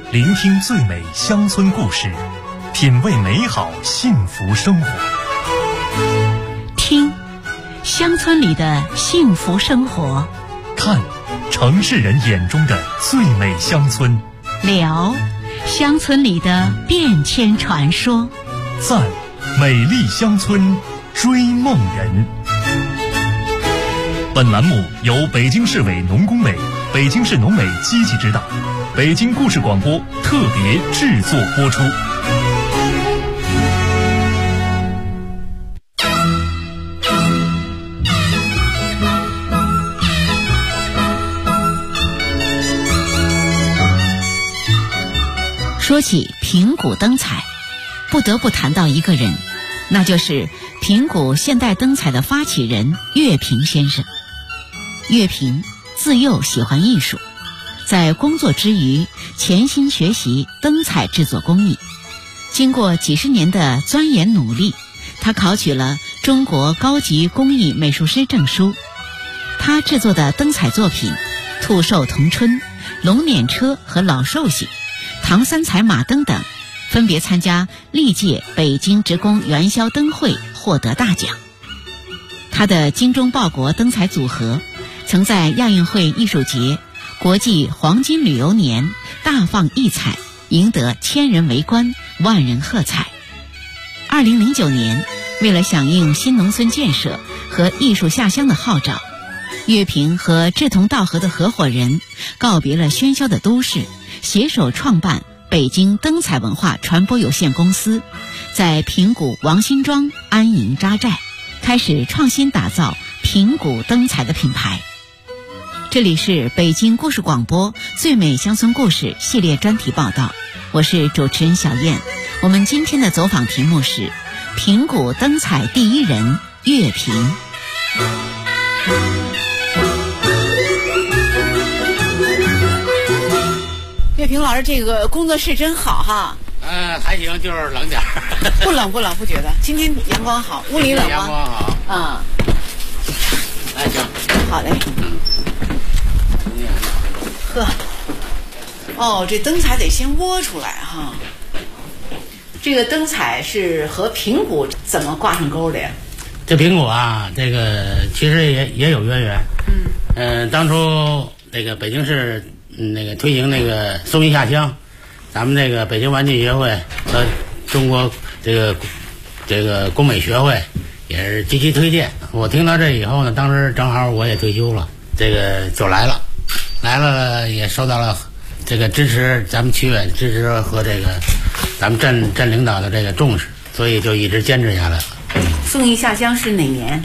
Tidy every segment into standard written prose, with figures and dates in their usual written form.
聆听最美乡村故事，品味美好幸福生活。 听乡村里的幸福生活， 看城市人眼中的最美乡村， 聊乡村里的变迁传说， 赞美丽乡村追梦人。本栏目由北京市委农工委、北京市农委积极指导，北京故事广播特别制作播出。 说起平谷灯彩，不得不谈到一个人，那就是平谷现代灯彩的发起人岳平先生。岳平自幼喜欢艺术，在工作之余潜心学习灯彩制作工艺。经过几十年的钻研努力，他考取了中国高级工艺美术师证书。他制作的灯彩作品兔寿同春、龙辇车和老寿星、唐三彩马灯等，分别参加历届北京职工元宵灯会，获得大奖。他的精忠报国灯彩组合曾在亚运会艺术节、国际黄金旅游年大放异彩，赢得千人围观、万人喝彩。2009年，为了响应新农村建设和艺术下乡的号召，岳平和志同道合的合伙人告别了喧嚣的都市，携手创办北京灯彩文化传播有限公司，在平谷王辛庄安营扎寨，开始创新打造平谷灯彩的品牌。这里是北京故事广播最美乡村故事系列专题报道，我是主持人小燕。我们今天的走访题目是平谷灯彩第一人岳平。岳平老师，这个工作室真好哈。 还行，就是冷点儿。 不冷，不觉得。今天阳光好，屋里冷吗？ 阳光好。 啊。 来，行。 好嘞。呵。哦，这灯彩得先窝出来哈。这个灯彩是和平谷怎么挂上钩的呀？ 这平谷啊，这个其实也有渊源。当初这个北京市那个推行那个松艺下乡，咱们这个北京玩具协会和中国这个工美学会也是积极推荐。我听到这以后呢，当时正好我也退休了，这个就来了也受到了这个支持，咱们区委支持和这个咱们镇领导的这个重视，所以就一直坚持下来了。 松艺下乡是哪年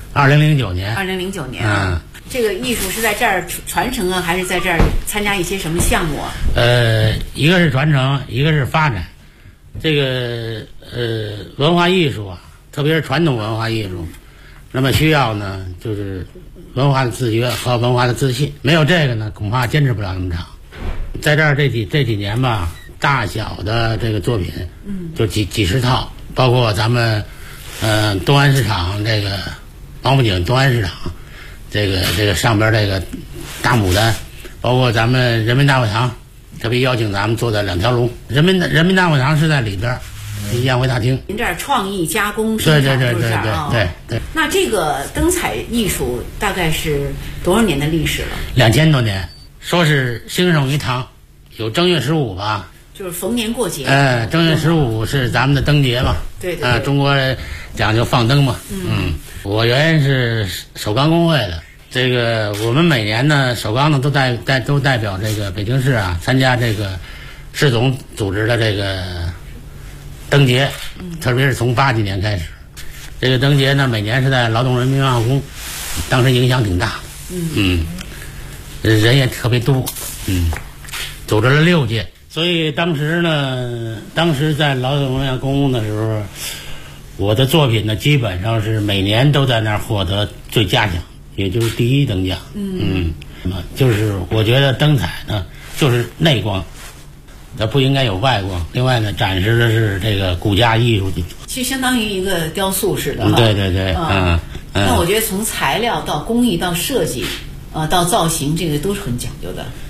？2009年。 2009年。这个艺术是在这儿传承啊，还是在这儿参加一些什么项目啊？ 一个是传承，一个是发展。这个文化艺术啊，特别是传统文化艺术，那么需要呢就是文化的自觉和文化的自信。没有这个呢，恐怕坚持不了那么长。在这儿这几年吧，大小的这个作品，就几十套，包括咱们东安市场这个王府井东安市场。这个上边这个大牡丹，包括咱们人民大会堂，特别邀请咱们做的2条龙。人民大会堂是在里边，宴会大厅。 您这儿创意加工对。 那这个灯彩艺术大概是多少年的历史了 ？2000多年，说是兴盛于唐，有正月15吧。 就是逢年过节。 正月15是咱们的灯节嘛。 对。 中国讲究放灯嘛。我原来是首钢工会的，这个我们每年呢，首钢呢都代表这个北京市啊参加这个市总组织的这个灯节，特别是从80几年开始，这个灯节呢每年是在劳动人民文化宫，当时影响挺大的，人也特别多，组织了6届，所以当时在劳动文化宫的时候。我的作品呢，基本上是每年都在那儿获得最佳奖，也就是第1等奖。就是我觉得灯彩呢，就是内光，它不应该有外光。另外呢，展示的是这个骨架艺术， 其实相当于一个雕塑似的。 对。 那我觉得从材料到工艺到设计，到造型，这个都是很讲究的。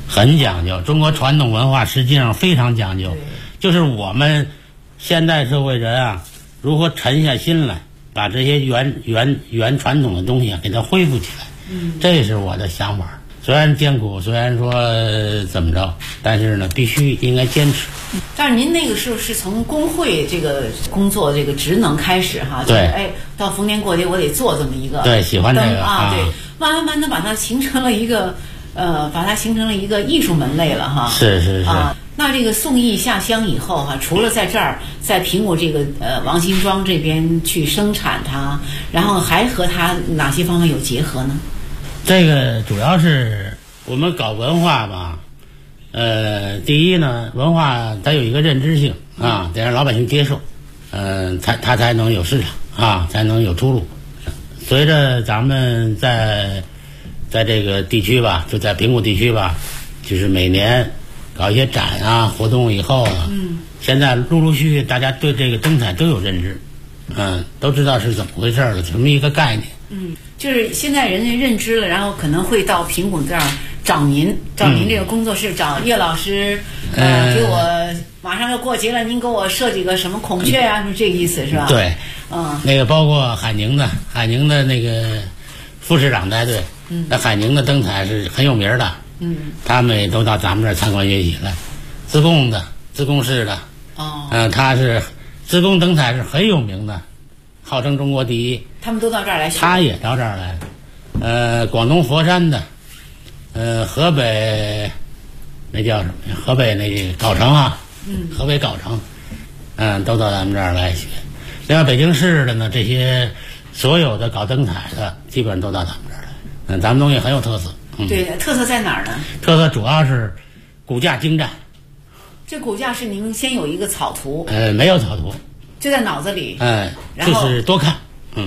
很讲究。中国传统文化实际上非常讲究，就是我们现代社会人啊，如何沉下心来，把这些原传统的东西啊，给它恢复起来。这是我的想法。虽然艰苦，虽然说怎么着，但是呢，必须应该坚持。 但是您那个时候是从工会这个工作这个职能开始哈，就是到逢年过节我得做这么一个， 对，喜欢这个啊，对，慢慢的把它形成了一个艺术门类了哈。 是啊，那这个宋轶下乡以后哈，除了在这儿在平谷这个王辛庄这边去生产它，然后还和它哪些方面有结合呢？ 这个主要是我们搞文化吧，第一呢，文化它有一个认知性啊，得让老百姓接受，它才能有市场啊，才能有出路。随着咱们在这个地区吧，就在平谷地区吧，就是每年搞一些展啊活动以后啊，现在陆陆续续大家对这个灯彩都有认知，都知道是怎么回事了，什么一个概念。 就是现在人家认知了，然后可能会到平谷这儿找您这个工作室，找叶老师，给我马上要过节了，您给我设计个什么孔雀啊，是这个意思是吧？ 对，那个包括海宁的那个副市长带队，那海宁的灯彩是很有名的，他们也都到咱们这儿参观学习来，自贡市的，他是自贡灯彩是很有名的，号称中国第一。 他们都到这儿来学， 他也到这儿来。广东佛山的，河北那叫什么呀？河北那个藁城啊，河北藁城，都到咱们这儿来学。另外北京市的呢，这些所有的搞灯彩的，基本上都到咱们这儿来。咱们东西很有特色。 对，特色在哪儿呢？ 特色主要是骨架精湛。 这骨架是您先有一个草图？ 没有草图， 就在脑子里。 就是多看。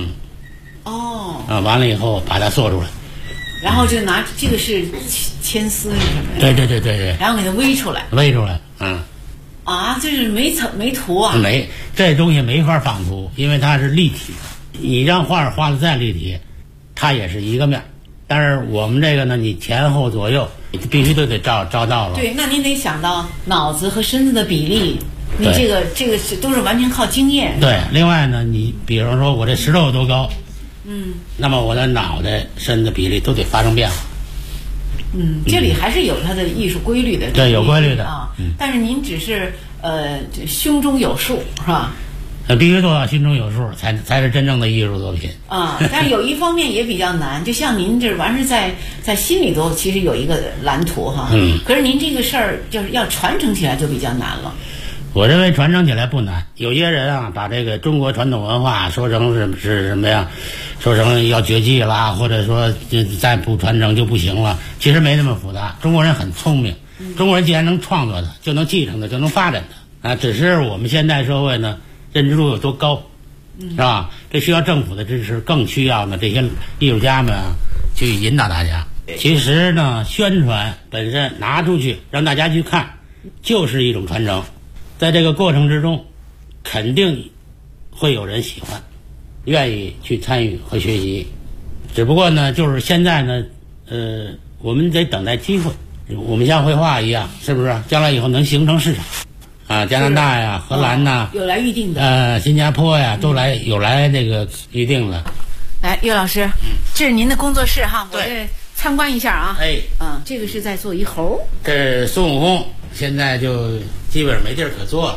完了以后把它做出来， 然后就拿这个是铅丝是什么呀？ 对， 然后给它煨出来，这是没图啊？ 没，这东西没法仿图，因为它是立体的。你让画的再立体，它也是一个面，但是我们这个呢，你前后左右你必须都得照到了。 对，那您得想到脑子和身子的比例。你这个是都是完全靠经验。 对，另外呢，你比如说我这石头有多高，那么我的脑袋身子比例都得发生变化。 这里还是有它的艺术规律的。 对，有规律的啊。但是您只是胸中有数是吧？ 必须做到心中有数，才是真正的艺术作品啊。但是有一方面也比较难，就像您这完是在心里头其实有一个蓝图哈。可是您这个事儿就是要传承起来就比较难了。 我认为传承起来不难，有些人啊把这个中国传统文化说成是什么呀？说成要绝迹啦，或者说再不传承就不行了。其实没那么复杂，中国人很聪明，中国人既然能创作的，就能继承的，就能发展的啊。只是我们现代社会呢，认知度有多高，是吧？这需要政府的支持，更需要呢这些艺术家们啊去引导大家。其实呢，宣传本身拿出去让大家去看，就是一种传承。在这个过程之中，肯定会有人喜欢，愿意去参与和学习。只不过呢，就是现在呢，我们得等待机会。我们像绘画一样，是不是？将来以后能形成市场啊？加拿大呀、荷兰呐， 有来预定的。 新加坡呀，都有来这个预定的。 来，岳老师，这是您的工作室哈，我这参观一下啊。这个是在做一猴。 这是孙悟空。现在就基本上没地儿可做了，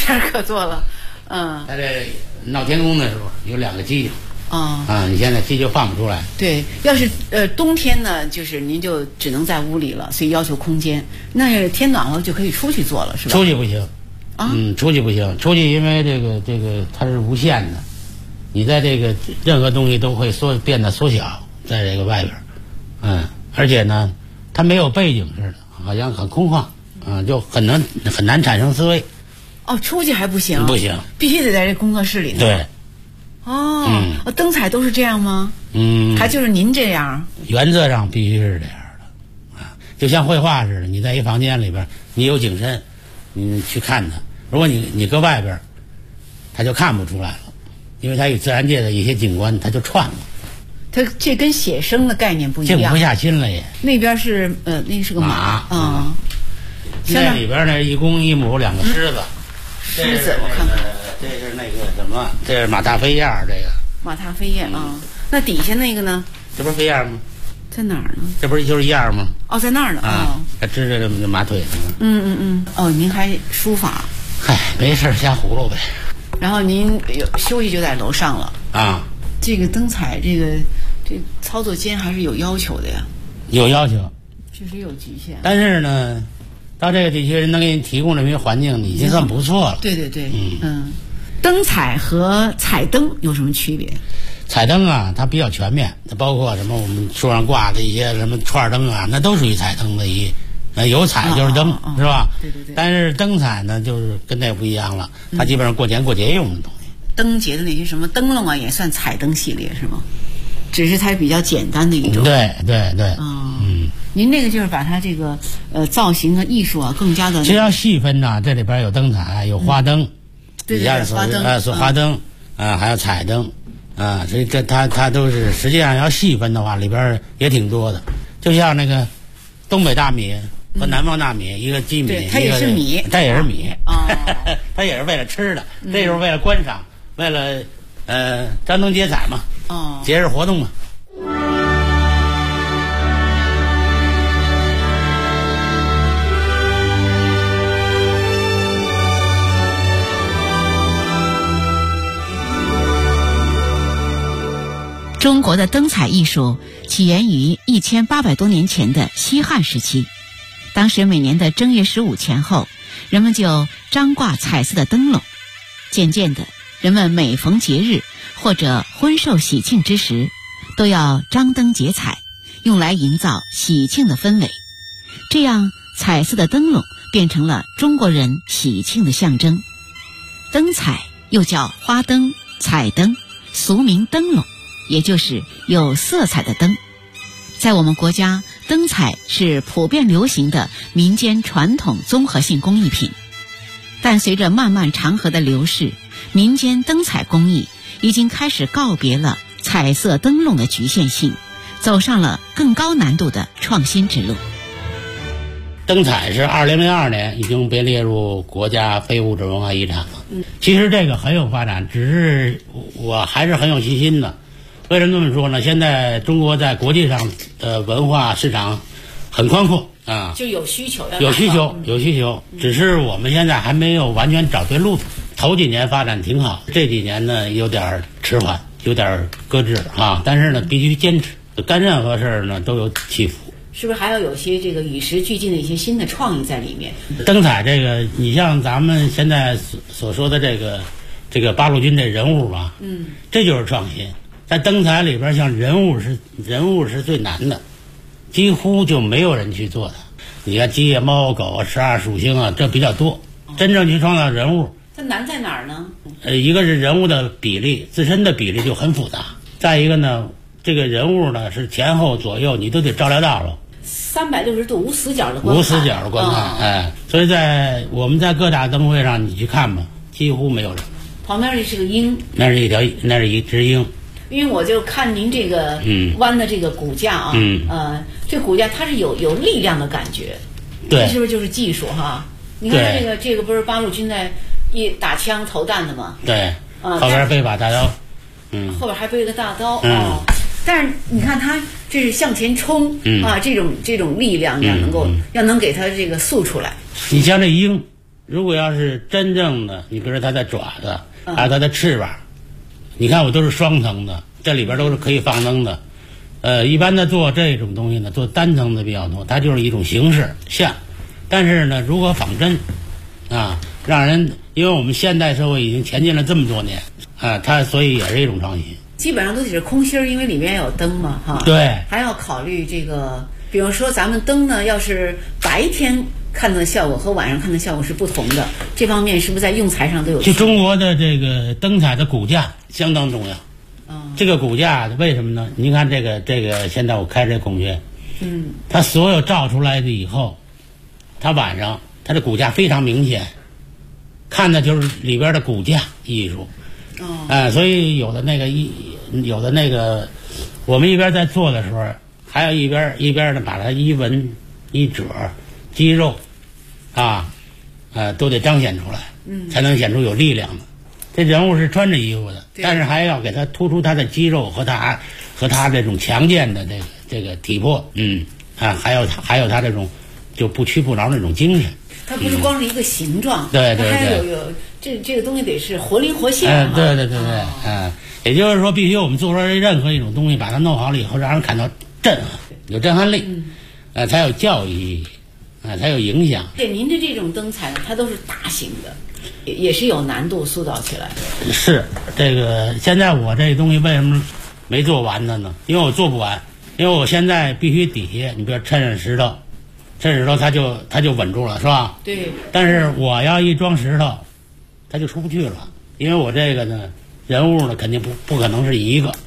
他这闹天宫的时候有2个犄角，你现在犄角放不出来。 对，要是冬天呢，就是您就只能在屋里了，所以要求空间。那天暖和就可以出去做了，是吧？ 出去不行，出去不行，出去因为这个它是无限的，你在这个任何东西都会变得缩小，在这个外边，而且呢，它没有背景似的，好像很空旷。就很难产生思维。 出去还不行？ 不行， 必须得在这工作室里头。 对。 灯彩都是这样吗？还就是您这样？ 原则上必须是这样的就像绘画似的，你在一房间里边，你有景深，你去看它。如果你搁外边，它就看不出来了，因为它与自然界的一些景观它就串了。 它这跟写生的概念不一样， 静不下心了也。 那边是那是个马啊。 这里边呢，一公一母两个狮子。 狮子，我看看。 这是那个什么？这是马踏飞燕，这个。 马踏飞燕啊，那底下那个呢？ 这不是飞燕吗？ 在哪儿呢？ 这不是就是燕吗？ 哦，在那儿呢啊。 它支着这么马腿上。哦，您还书法？ 嗨，没事瞎胡诌呗。 然后您休息就在楼上了啊。 这个灯彩，这操作间还是有要求的呀。 有要求， 确实有局限。 但是呢，到这个地区人能给你提供这么一个环境，已经算不错了。 对，灯彩和彩灯有什么区别？ 彩灯啊，它比较全面，它包括什么我们树上挂的一些什么串灯啊，那都属于彩灯的有彩就是灯，是吧？ 对。 但是灯彩呢，就是跟那不一样了，它基本上过年过节用的东西。 灯节的那些什么灯笼啊，也算彩灯系列是吗？只是它比较简单的一种。 对。 您那个就是把它这个造型和艺术啊更加的。 其实要细分呢，这里边有灯彩，有花灯， 对，花灯是花灯还有彩灯所以它都是实际上要细分的话，里边也挺多的。就像那个东北大米和南方大米，一个鸡米， 它也是米， 它也是米它也是为了吃的，这就是为了观赏，为了张灯结彩嘛，节日活动嘛。 中国的灯彩艺术起源于1800多年前的西汉时期，当时每年的正月15前后，人们就张挂彩色的灯笼。渐渐的，人们每逢节日或者婚寿喜庆之时，都要张灯结彩，用来营造喜庆的氛围。这样，彩色的灯笼变成了中国人喜庆的象征。灯彩又叫花灯、彩灯，俗名灯笼，也就是有色彩的灯。在我们国家，灯彩是普遍流行的民间传统综合性工艺品。但随着漫漫长河的流逝，民间灯彩工艺已经开始告别了彩色灯笼的局限性，走上了更高难度的创新之路。 灯彩是2002年已经被列入国家非物质文化遗产了。其实这个很有发展，只是我还是很有信心的。为什么这么说呢？现在中国在国际上的文化市场很宽阔啊，就有需求，有需求，只是我们现在还没有完全找对路子。头几年发展挺好，这几年呢有点迟缓，有点搁置啊。但是呢，必须坚持，干任何事儿呢都有起伏。是不是还要有些这个与时俱进的一些新的创意在里面？灯彩这个，你像咱们现在所说的这个八路军这人物吧，这就是创新。在灯彩里边，像人物是最难的，几乎就没有人去做的。你看鸡啊、猫、狗啊、12属性啊，这比较多。真正去创造人物，它难在哪儿呢？一个是人物的比例，自身的比例就很复杂。再一个呢，这个人物呢是前后左右你都得照料到了。360度无死角的观看，所以我们在各大灯会上你去看吧，几乎没有人。旁边这是个鹰，那是一只鹰。因为我就看您这个弯的这个骨架啊，这骨架它是有力量的感觉，对，这是不是就是技术哈？你看这个不是八路军在一打枪投弹的吗？对，后边背把大刀，后边还背个大刀但是你看它这是向前冲这种力量要能给它这个塑出来。你像这鹰，如果要是真正的，你比如说它的爪子，还有它的翅膀。你看我都是双层的，这里边都是可以放灯的。一般的做这种东西呢，做单层的比较多，它就是一种形式像。但是呢，如果仿真让人，因为我们现代社会已经前进了这么多年它所以也是一种创新。基本上都是空心儿，因为里面有灯嘛哈。对，还要考虑这个，比如说咱们灯呢，要是白天看到的效果和晚上看的效果是不同的，这方面是不是在用材上都有？就中国的这个灯彩的骨架相当重要。这个骨架为什么呢？您看这个现在我开这孔雀，它所有照出来的以后，它晚上它的骨架非常明显，看的就是里边的骨架艺术。所以有的那个我们一边在做的时候，还有一边呢把它一纹一褶肌肉都得彰显出来，才能显出有力量的。这人物是穿着衣服的，但是还要给他突出他的肌肉和他这种强健的这个体魄，还有他这种就不屈不挠那种精神。 它不是光是一个形状， 对， 它还有这个东西得是活灵活现。 对，也就是说，必须我们做出来任何一种东西，把它弄好了以后，让人感到震撼，有震撼力，才有教育意义，才有影响。 对，您的这种灯彩呢，它都是大型的。也是有难度塑造起来的。 是这个，现在我这东西为什么没做完呢？因为我做不完，因为我现在必须底下，你比如抻上石头，它就稳住了，是吧？ 对。 但是我要一装石头，它就出不去了，因为我这个呢，人物呢肯定不可能是一个。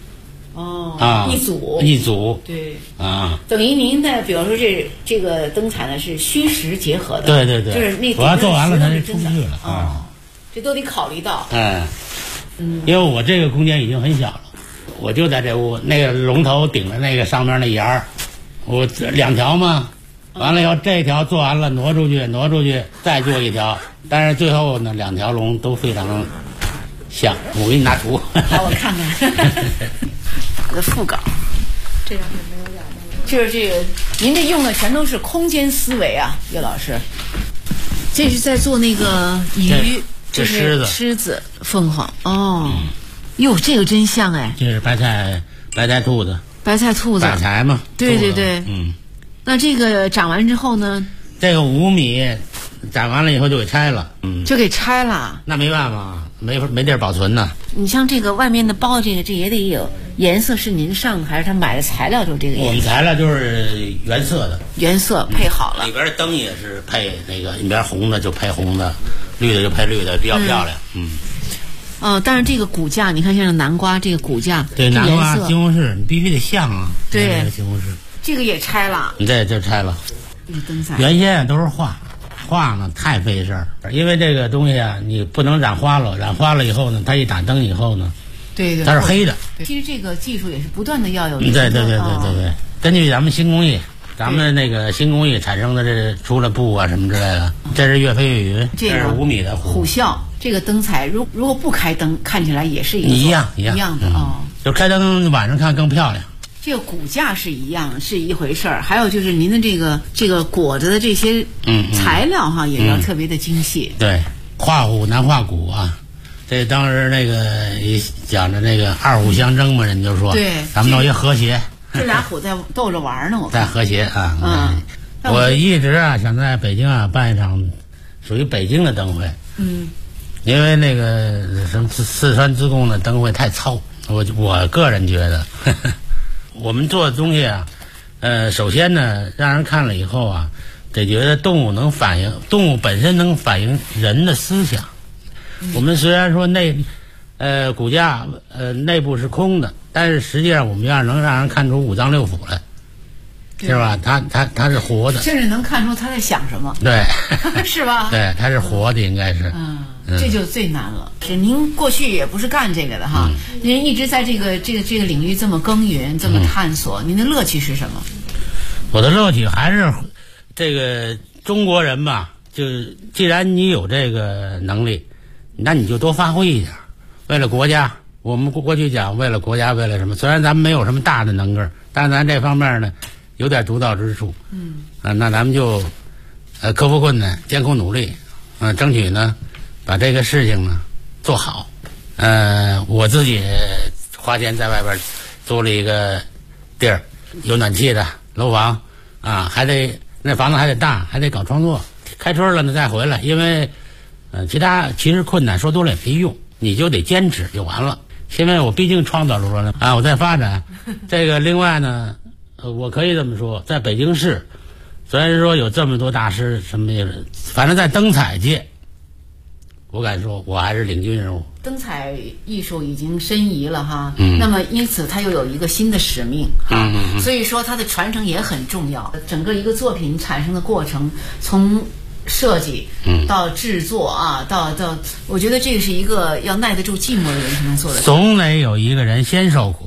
一组。对。 等于您的，比方说这个灯彩呢是虚实结合的。 对。 就是那我要做完了，它就出不去了。 这都得考虑到。 因为我这个空间已经很小了，我就在这屋，那个龙头顶着那个上面那沿儿，我2条嘛，完了以后这条做完了，挪出去，再做1条，但是最后呢2条龙都非常像。我给你拿图。 好，我看看。打的副稿， 这样是没有眼的。 就是这个，您这用的全都是空间思维啊，岳老师。这是在做那个鱼， 这是狮子、凤凰。哟，这个真像哎。 这是白菜兔子。 白菜兔子。 摆财嘛。 对。那这个长完之后呢？ 这个5米长完了以后就给拆了。 就给拆了。 那没办法，没地儿保存呢。 你像这个外面的包，这也得有颜色，是您上的还是他买的材料就这个颜色？ 我们材料就是原色的， 原色配好了。 里边的灯也是配那个，里边红的就配红的，绿的就配绿的，比较漂亮。 但是这个骨架，你看像南瓜这个骨架， 对，南瓜西红柿你必须得像啊。 对， 西红柿这个也拆了。 这就拆了。 灯彩原先都是画呢太费事儿，因为这个东西啊，你不能染花了，染花了以后呢，它一打灯以后呢， 对， 它是黑的。 其实这个技术也是不断的要有。 对，根据咱们新工艺，咱们那个新工艺产生的这出了布啊什么之类的，这是越飞越匀，这是5米的虎啸。这个灯彩如果不开灯，看起来也是一样的就开灯晚上看更漂亮。 这个骨架是一样，是一回事儿。还有就是您的这个裹着的这些材料哈，也要特别的精细。 对，画虎难画骨啊。这当时那个讲着那个2虎相争嘛，人就说， 对， 咱们弄一和谐。 这俩虎在斗着玩呢，我看。 在和谐啊。我一直想在北京办一场属于北京的灯会。因为那个什么四川自贡的灯会太糙，我个人觉得。我们做的东西首先呢，让人看了以后得觉得动物本身能反映人的思想。我们虽然说骨架内部是空的，但是实际上我们能让人看出5脏6腑来，是吧？它是活的， 甚至能看出他在想什么。 对， 是吧？ 对，它是活的，应该是。 这就最难了。是您过去也不是干这个的哈，您一直在这个领域这么耕耘，这么探索，您的乐趣是什么？ 我的乐趣还是这个中国人吧，就既然你有这个能力，那你就多发挥一点，为了国家。我们过去讲为了国家，为了什么？虽然咱们没有什么大的能个，但是咱这方面呢有点独到之处。那咱们就克服困难，艰苦努力，争取呢把这个事情呢做好。我自己花钱在外边租了一个地儿，有暖气的楼房还得那房子还得大，还得搞创作。开春了呢再回来，因为其实困难说多了也没用，你就得坚持就完了。因为我毕竟创造出来了我在发展这个。另外呢，我可以这么说，在北京市虽然说有这么多大师什么的，反正在灯彩界，我敢说我还是领军人物。 灯彩艺术已经申遗了哈，那么因此它又有一个新的使命所以说它的传承也很重要。整个一个作品产生的过程，从设计到制作到我觉得这个是一个要耐得住寂寞的人才能做的。 总得有一个人先受苦，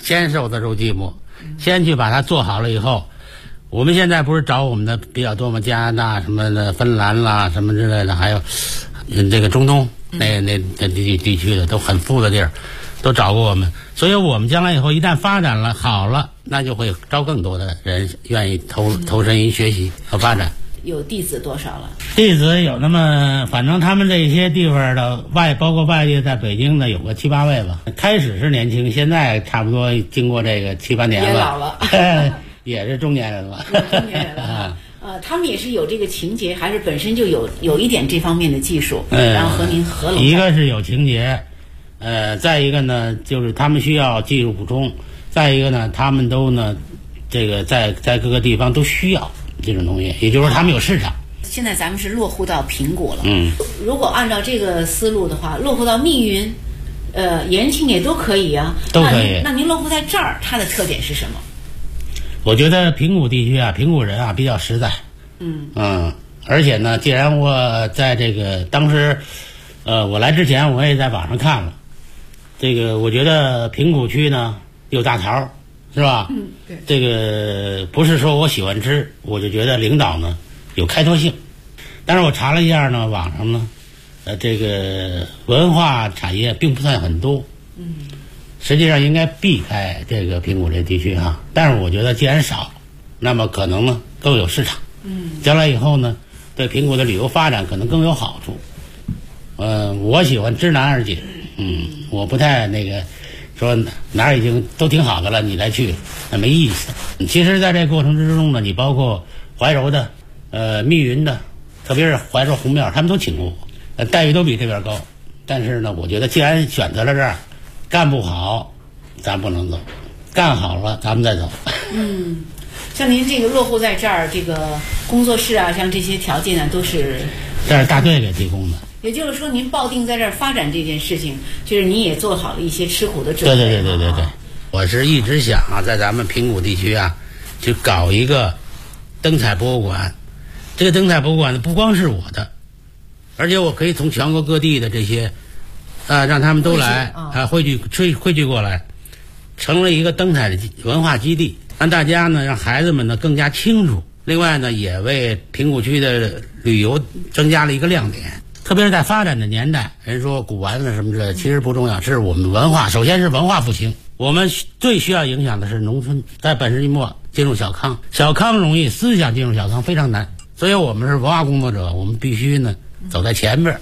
先受得住寂寞，先去把它做好了以后，我们现在不是找我们的比较多吗？加拿大什么的、芬兰啦什么之类的，还有这个中东那地区的都很富的地儿，都找过我们。所以我们将来以后一旦发展了好了，那就会招更多的人愿意投身于学习和发展。 有弟子多少了？ 弟子有那么，反正他们这些地方的包括外地在北京的有个7、8位吧。开始是年轻，现在差不多经过这个7、8年了， 也老了， 也是中年人了。 中年人了。他们也是有这个情节，还是本身就有一点这方面的技术，然后和您合拢。 一个是有情节，再一个呢，就是他们需要技术补充，再一个呢，他们都呢，这个在各个地方都需要这种东西，也就是说他们有市场。 现在咱们是落户到平谷了，如果按照这个思路的话，落户到密云、延庆也都可以啊， 都可以。 那您落户在这儿，它的特点是什么？ 我觉得平谷地区啊，平谷人啊比较实在，而且呢，既然我在这个当时，我来之前我也在网上看了，这个我觉得平谷区呢有大桃，是吧？ 对。 这个不是说我喜欢吃，我就觉得领导呢有开拓性。但是我查了一下呢，网上呢，这个文化产业并不算很多，实际上应该避开这个平谷这地区哈。但是我觉得既然少，那么可能呢都有市场，将来以后呢，对平谷的旅游发展可能更有好处。我喜欢知难而解，我不太那个说哪儿已经都挺好的了，你再去那没意思。其实在这个过程之中呢，你包括怀柔的、密云的，特别是怀柔红庙，他们都请过我，待遇都比这边高。但是呢，我觉得既然选择了这儿，干不好咱不能走，干好了咱们再走。 像您这个落户在这儿，这个工作室啊，像这些条件呢，都是这是大队给提供的。 也就是说，您抱定在这儿发展这件事情，就是您也做好了一些吃苦的准备。 对，我是一直想啊，在咱们平谷地区啊，去搞一个灯彩博物馆。这个灯彩博物馆呢，不光是我的，而且我可以从全国各地的这些，让他们都来汇聚过来，成了一个灯彩的文化基地，让大家呢，让孩子们呢更加清楚。另外呢，也为平谷区的旅游增加了一个亮点。特别是在发展的年代，人说古玩的什么之类的，其实不重要，是我们文化。首先是文化复兴，我们最需要影响的是农村，在本世纪末进入小康，小康容易，思想进入小康非常难。所以我们是文化工作者，我们必须呢走在前边。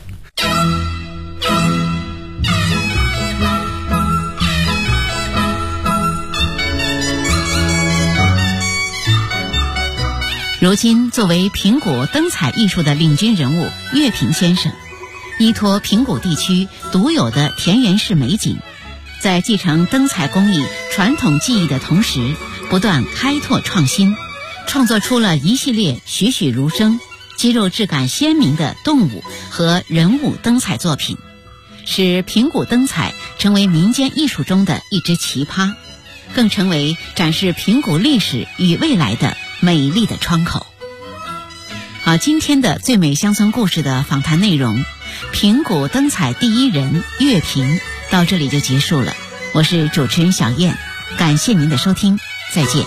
如今，作为平谷灯彩艺术的领军人物，岳平先生依托平谷地区独有的田园式美景，在继承灯彩工艺传统技艺的同时，不断开拓创新，创作出了一系列栩栩如生、肌肉质感鲜明的动物和人物灯彩作品，使平谷灯彩成为民间艺术中的一支奇葩，更成为展示平谷历史与未来的美丽的窗口。好，今天的最美乡村故事的访谈内容，平谷灯彩第一人岳平，到这里就结束了。我是主持人小燕，感谢您的收听，再见。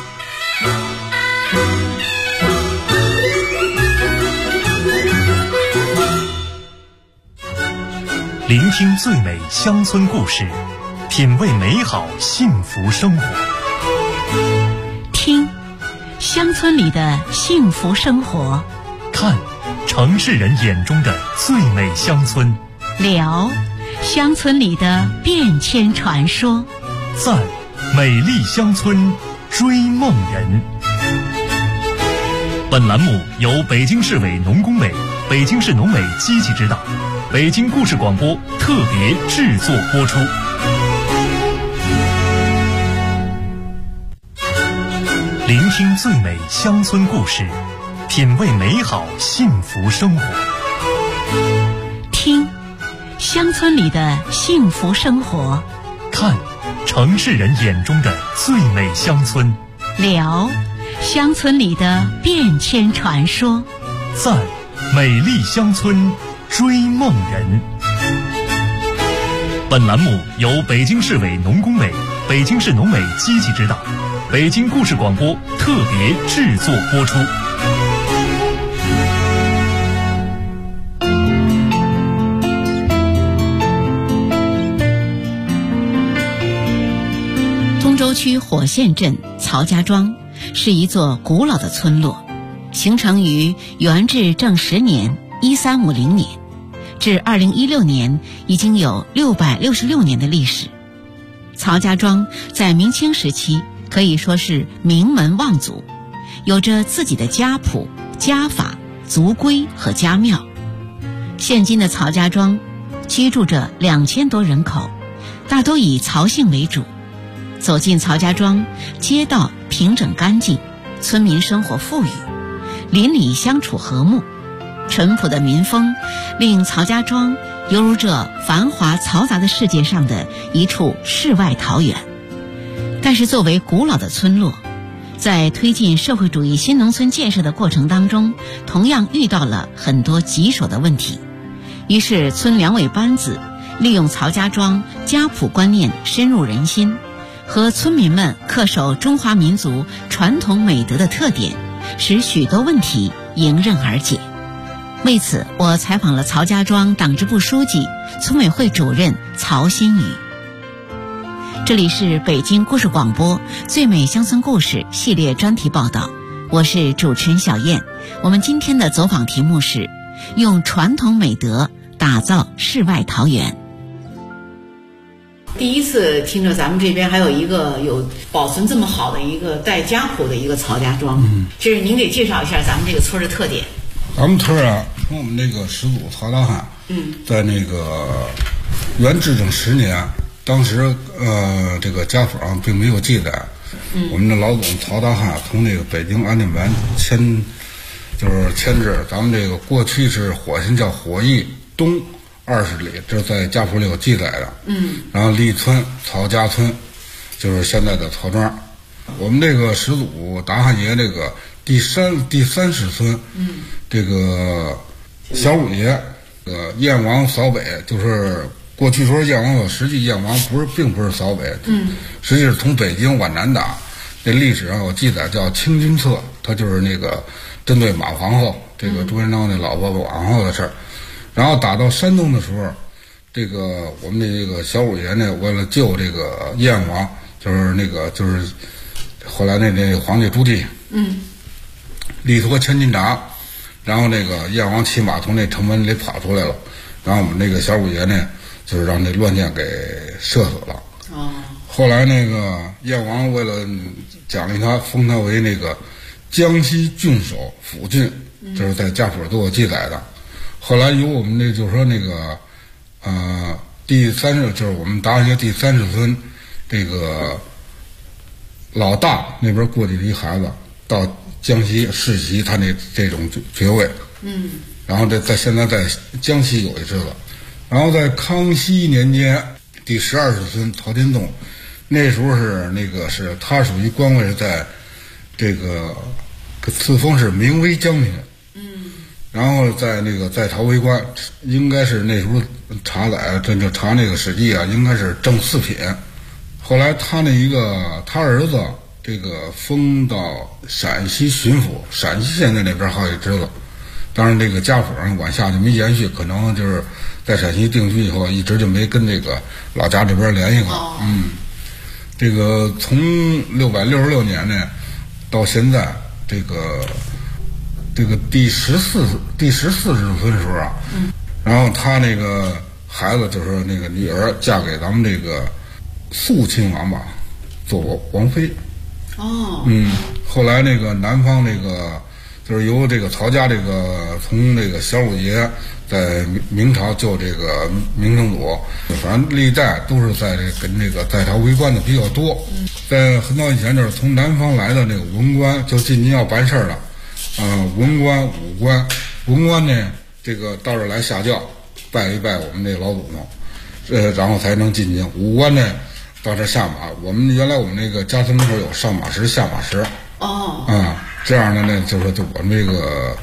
聆听最美乡村故事，品味美好幸福生活。 听乡村里的幸福生活， 看城市人眼中的最美乡村， 聊乡村里的变迁传说， 赞美丽乡村追梦人。本栏目由北京市委农工委、北京市农委积极指导，北京故事广播特别制作播出。聆听最美乡村故事，品味美好幸福生活。 听乡村里的幸福生活， 看城市人眼中的最美乡村， 聊乡村里的变迁传说， 赞美丽乡村追梦人。本栏目由北京市委农工委、 北京市农委积极指导，北京故事广播特别制作播出。 通州区火线镇曹家庄是一座古老的村落，形成于元至正10年1350年，至2016年已经有666年的历史。曹家庄在明清时期可以说是名门望族，有着自己的家谱、家法、族规和家庙。现今的曹家庄居住着2000多人口，大都以曹姓为主。走进曹家庄，街道平整干净，村民生活富裕，邻里相处和睦，淳朴的民风令曹家庄犹如这繁华嘈杂的世界上的一处世外桃源。但是作为古老的村落，在推进社会主义新农村建设的过程当中，同样遇到了很多棘手的问题。于是村两委班子利用曹家庄家谱观念深入人心，和村民们恪守中华民族传统美德的特点，使许多问题迎刃而解。为此，我采访了曹家庄党支部书记、村委会主任曹新宇。这里是北京故事广播最美乡村故事系列专题报道，我是主持人小燕。我们今天的走访题目是用传统美德打造世外桃源。第一次听着咱们这边还有一个有保存这么好的一个带家谱的一个曹家庄，就是您给介绍一下咱们这个村的特点。 咱们村啊，从我们那个始祖曹大汉，在那个元至正10年，当时这个家谱上并没有记载。我们的老总曹大汉从那个北京安定门迁至咱们这个过去是火线叫火驿东20里，这在家谱里有记载的。然后立村曹家村，就是现在的曹庄。我们这个始祖达汉爷这个第三世孙，这个小五爷，燕王扫北，就是过去说燕王扫，实际燕王并不是扫北，实际是从北京往南打。这历史上有记载叫清君侧，他就是那个针对马皇后，这个朱元璋的老婆马皇后的事儿。然后打到山东的时候，这个我们的这个小五爷呢，为了救这个燕王，就是后来那皇帝朱棣，力托千斤闸，然后那个燕王骑马从那城门里跑出来了，然后我们那个小五爷呢，就是让这乱箭给射死了。后来那个燕王为了奖励他，封他为那个江西郡守抚郡，就是在家谱都有记载的。后来由我们那就是说那个第三世，就是我们达汉爷第三世孙，这个老大那边过去的一孩子到江西世袭他这种爵位，然后现在在江西有一支子，然后在康熙年间第12世孙曹天栋，那时候是他属于官位是在这个赐封是名威将军，然后在朝为官，应该是那时候查载就查那个史记啊，应该是正4品。后来他他儿子这个封到陕西巡抚，陕西现在那边好几支子，当然这个家谱上往下就没延续，可能就是在陕西定居以后，一直就没跟这个老家这边联系过。这个从666年呢到现在，这个第14世孙的时候啊，然后他那个孩子就是那个女儿嫁给咱们这个肃亲王吧，做王妃。后来那个南方那个就是由这个曹家这个从那个小五爷在明朝救这个明成祖，反正历代都是跟这个在朝为官的比较多。在很早以前就是从南方来的那个文官就进京要办事了，文官武官，文官呢这个到这儿来下轿拜一拜我们这老祖宗，然后才能进京。武官呢到这儿下马，我们原来我们那个家村门口有上马石下马石。这样的呢就是我们这个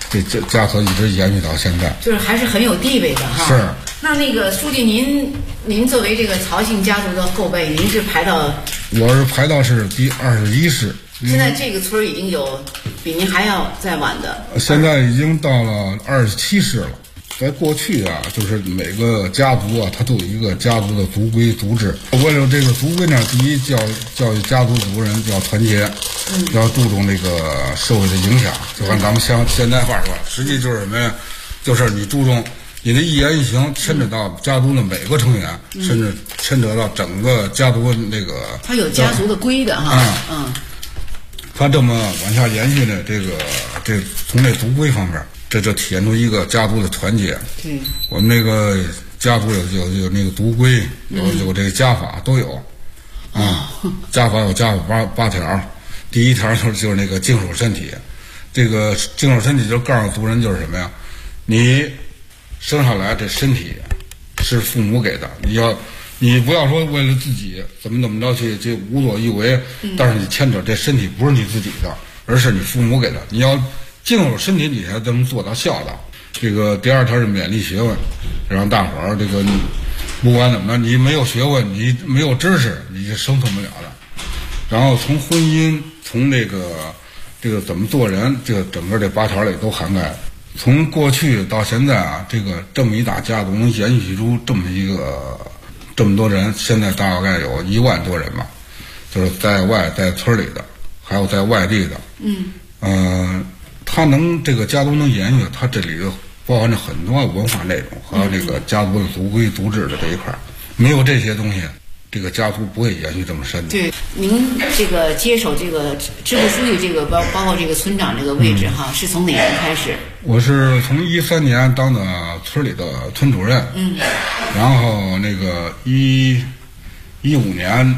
这家族一直延续到现在， 就是还是很有地位的哈。 是。 那个书记您作为这个曹姓家族的后辈，您是排到？ 我是排到是第21世。 现在这个村已经有比您还要再晚的。 现在已经到了27世了。在过去啊，就是每个家族啊，它都有一个家族的族规族制。为了这个族规呢，第一教育家族族人要团结，要注重这个社会的影响。就按咱们现代话说，实际就是什么呀？就是你注重你的一言一行，牵扯到家族的每个成员，甚至牵扯到整个家族那个。 他有家族的规的哈。 他这么往下延续的这从这族规方面。这就体现出一个家族的团结。 对， 我们那个家族有那个族规，有这个家法都有，家法有家法八条，第一条就是那个净守身体。这个净守身体就告诉族人就是什么呀？你生下来这身体是父母给的，你不要说为了自己怎么着去无所欲为，但是你牵扯这身体不是你自己的，而是你父母给的，你要。净守身体，你才能做到孝道。这个第二条是勉励学问，让大伙儿这个不管怎么着，你没有学问，你没有知识，你是生存不了的。然后从婚姻，从这个怎么做人，这个整个这8条里都涵盖。从过去到现在啊，这么一大家族能延续出这么多人，现在大概有1万多人吧，就是在村里的，还有在外地的。他这个家族能延续，他这里头包含着很多文化内容，还有这个家族的族规族制的这一块，没有这些东西，这个家族不会延续这么深的。 对，您这个接手这个支部书记这个包括这个村长这个位置哈，是从哪年开始？我是从13年当的村里的村主任，然后那个15年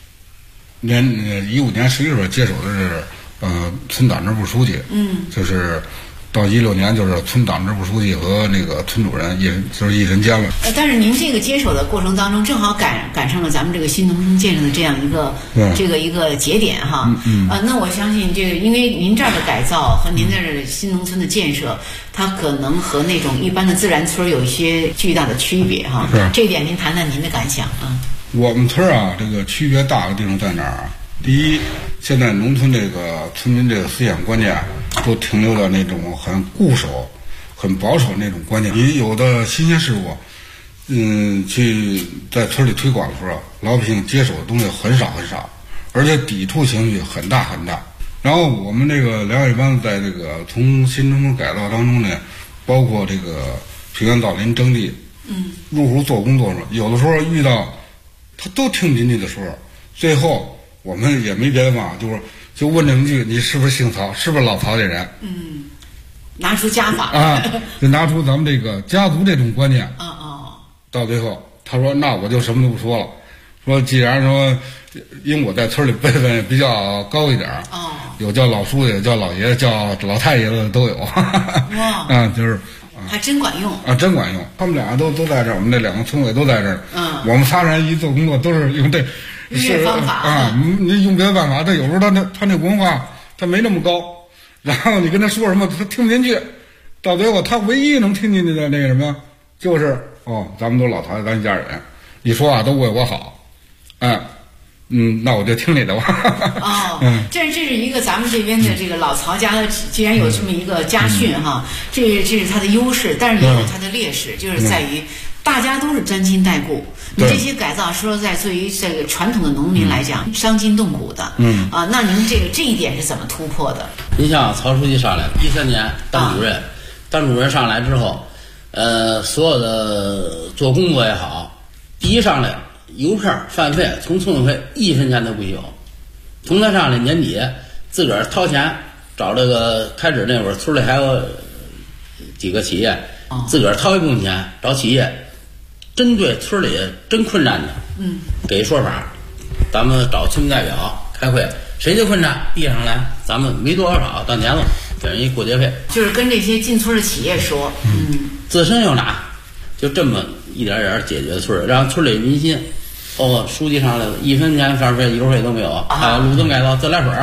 11月接手的是。村党支部书记，就是到16年就是村党支部书记和那个村主任一人兼了。 但是您这个接手的过程当中，正好赶上了咱们这个新农村建设的这样一个节点哈。那我相信这个，因为您这儿的改造和您那儿的新农村的建设，它可能和那种一般的自然村有一些巨大的区别哈。这一点您谈谈您的感想啊。 我们村啊，这个区别大的地方在哪儿啊？第一，现在农村这个村民这个思想观念都停留在那种很固守、很保守那种观念。你有的新鲜事物，去在村里推广的时候，老百姓接手的东西很少，而且抵触情绪很大。然后我们这个粮业班在这个从新农村改造当中呢，包括这个平原造林征地，入户做工作的时候，有的时候遇到他都听不进去的时候，最后。我们也没别的办法，就问这么句：你是不是姓曹？是不是老曹这人？ 拿出家法就拿出咱们这个家族这种观念。到最后，他说：“那我就什么都不说了。说既然说，因为我在村里辈分比较高一点，有叫老叔爷、叫老爷、叫老太爷的都有。哇，就是。” 还真管用啊！真管用，他们俩都在这儿，我们这2个村委都在这儿。我们仨人一做工作都是用这方法啊，你用别的办法，他有时候他那文化他没那么高，然后你跟他说什么他听不进去，到最后他唯一能听进去的那个什么，就是咱们都老曹咱一家人，你说话都为我好，那我就听你的话。这是一个咱们这边的这个老曹家的，既然有这么一个家训哈，这是他的优势，但是也有他的劣势，就是在于大家都是沾亲带故。你这些改造说在对于这个传统的农民来讲，伤筋动骨的。那您这一点是怎么突破的？ 你像曹书记上来13年当主任，当主任上来之后，所有的做工作也好，第一上来。邮票饭费从村委会1分钱都不有，从他上来年底自个儿掏钱找这个开始那会儿村里还有几个企业，自个儿掏一部分钱找企业，针对村里真困难的，给说法，咱们找村民代表开会，谁最困难递上来，咱们没多少到年了给人一过节费， 就是跟这些进村的企业说， 自身又拿，就这么一点点解决村，让村里民心。书记上来了，1分钱饭费、油费都没有，还有路灯改造、自来水，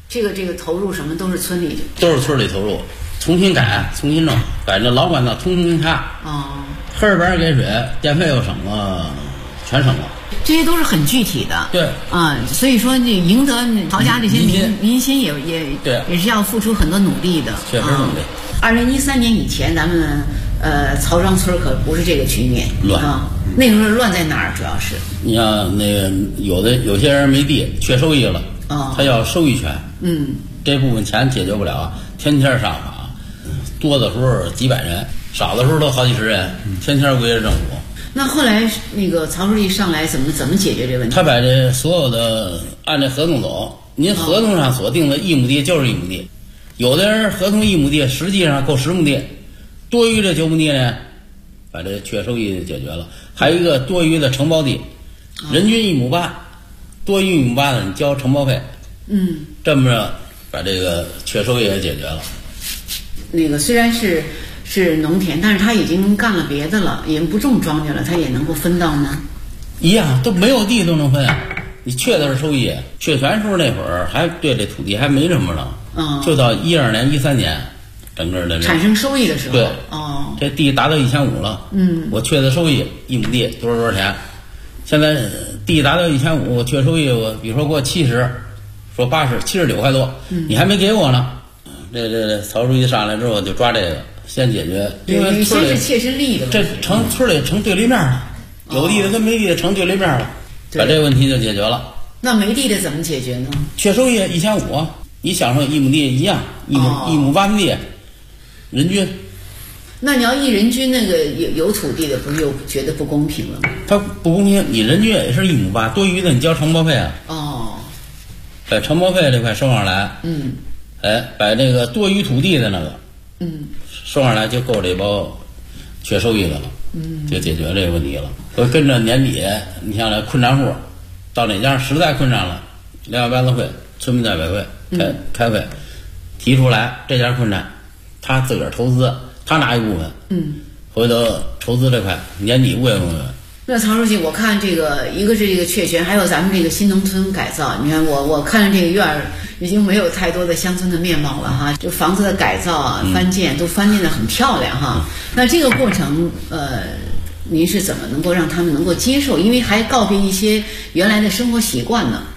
这个投入什么都是村里都是村里投入，重新改，重新弄，改这老管道通通查。黑二边给水，电费又省了，全省了。 这些都是很具体的。 对所以说你赢得曹家这些民心也对也是要付出很多努力的。 确实努力。 2013年以前，咱们曹庄村可不是这个局面， 乱那个时候乱在哪儿？主要是你像那个有些人没地，缺收益了，他要收益权，这部分钱解决不了，天天上访，多的时候几百人，少的时候都好几十人，天天围着政府。 那后来那个曹书记上来怎么解决这问题？ 他把这所有的按这合同走，您合同上所定的1亩地就是1亩地，有的人合同1亩地实际上够10亩地，多余这9亩地呢，把这缺收益解决了。还有一个多余的承包地，人均1亩8，多余1亩8的你交承包费，这么着把这个缺收益也解决了。 那个虽然是农田，但是他已经干了别的了，已经不种庄稼了，他也能够分到呢？ 一样，都没有地都能分。你缺的是收益，确权时候那会儿还对这土地还没什么呢，就到12年、13年，整个的产生收益的时候， 对，这地达到1500了，我缺的收益1亩地多少钱？现在地达到1500，我缺收益，我比如说给我70，说80、79块多，你还没给我呢。这曹书记上来之后就抓这个，先解决，因为先是切身利益的问题， 这村里成对立面了，有地的跟没地的成对立面了，把这个问题就解决了。 那没地的怎么解决呢？ 缺收益1500，你享受1亩地一样，1亩8分地，人均。 那你要一人均那个有土地的，不是又觉得不公平了吗？ 他不公平，你人均也是1亩8，多余的你交承包费啊。把承包费这块收上来，把这个多余土地的那个，收上来就够这包缺收益的了，就解决这个问题了。都跟着年底，你像这困难户，到哪家实在困难了，联合班子会、村民代表会开会，提出来这家困难，他自个儿投资，他拿一部分，回头投资这块年底问。 那曹书记，我看这个一个是这个确权，还有咱们这个新农村改造。你看我看这个院儿已经没有太多的乡村的面貌了哈，就房子的改造啊、翻建都翻建得很漂亮哈。那这个过程您是怎么能够让他们能够接受？因为还告别一些原来的生活习惯呢。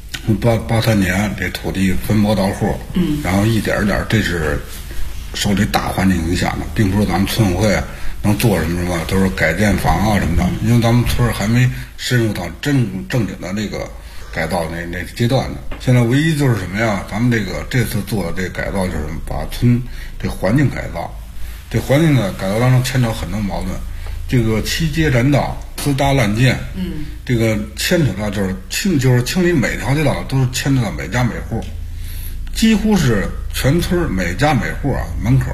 83年这土地分拨到户，然后一点一点，这是受这大环境影响的，并不是咱们村委会能做什么，都是改建房啊什么的，因为咱们村还没深入到正经的这个改造那阶段呢。现在唯一就是什么呀？咱们这次做的这个改造，就是把村这环境改造。这环境的改造当中牵扯很多矛盾，这个七街占道、私搭滥建，这个牵扯到就是清理每条街道都是牵扯到每家每户，几乎是全村每家每户啊门口。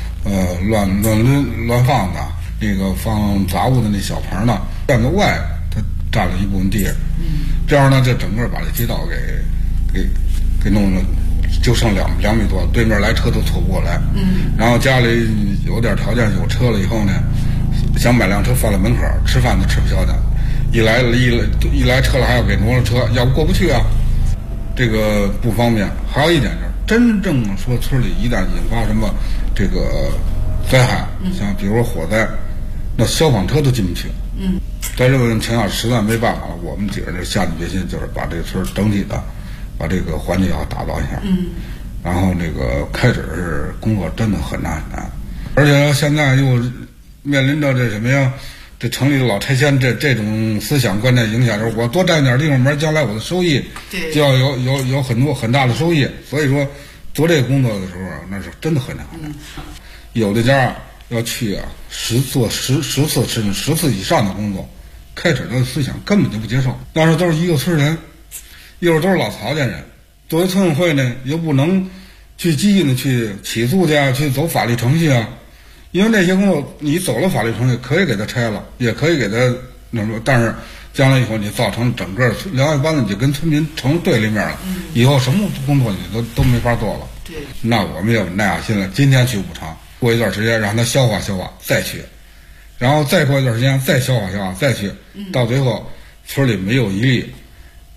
乱放的那个放杂物的那小棚呢，院子外它占了一部分地，这样呢，就整个把这街道给弄了，就剩2米多，对面来车都错不过来。然后家里有点条件，有车了以后呢，想买辆车放在门口，吃饭都吃不消的，一来车了还要给挪了车，要不过不去啊，这个不方便。还有一点就是，真正说村里一旦引发什么这个灾害，像比如说火灾，那消防车都进不去。在这个情况下实在没办法了，我们几个人就下定决心，就是把这个村整体的把这个环境要打造一下。然后这个开始是工作真的很难很难，而且现在又面临着这什么呀？这城里的老拆迁这种思想观念影响，就是我多占点地方门，将来我的收益就要有很大的收益。所以说做这个工作的时候，那是真的很难很难。有的家要去做10次甚至10次以上的工作，开始的思想根本就不接受。那时候都是一个村人，一会儿都是老曹家人，作为村委会呢，又不能去激进的去起诉去去走法律程序啊。因为那些工作你走了法律程序，可以给他拆了，也可以给他那什么，但是将来以后你造成整个辽源班子你就跟村民成对立面了，以后什么工作你都没法做了。那我们也耐下心了，今天去不成，过一段时间让他消化消化再去，然后再过一段时间再消化消化再去，到最后村里没有一例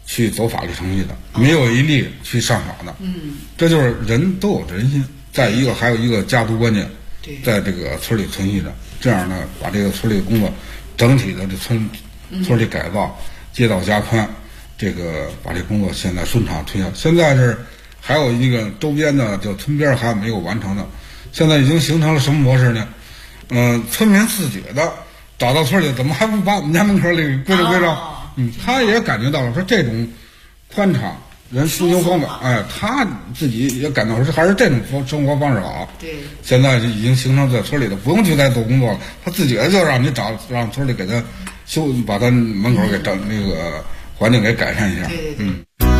去走法律程序的，没有一例去上访的。这就是人都有人心。再一个，还有一个家族观念，在这个村里存续着。这样呢，把这个村里的工作整体的这村里改造、街道加宽，这个把这工作现在顺畅推销。现在是还有一个周边的就村边还没有完成的，现在已经形成了什么模式呢？村民自觉的找到村里，怎么还不把我们家门口里规制规章？他也感觉到了说这种宽敞。人出行方便，他自己也感到说还是这种生活方式好。对，现在就已经形成在村里的，不用去再做工作了，他自己就让你让村里给他把他门口给整那个环境给改善一下。对。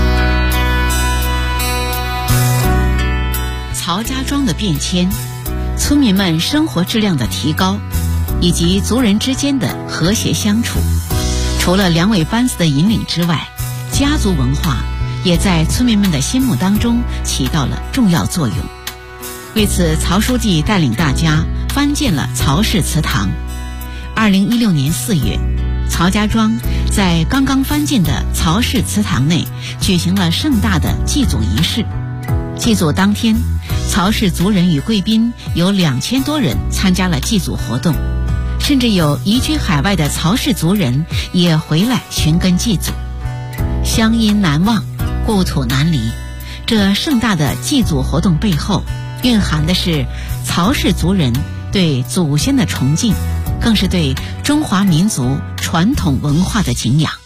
曹家庄的变迁，村民们生活质量的提高，以及族人之间的和谐相处，除了两尾班子的引领之外，家族文化也在村民们的心目当中起到了重要作用。为此，曹书记带领大家翻建了曹氏祠堂。2016年4月，曹家庄在刚刚翻建的曹氏祠堂内举行了盛大的祭祖仪式。祭祖当天，曹氏族人与贵宾有2000多人参加了祭祖活动，甚至有移居海外的曹氏族人也回来寻根祭祖。乡音难忘，故土难离，这盛大的祭祖活动背后蕴含的是曹氏族人对祖先的崇敬，更是对中华民族传统文化的敬仰。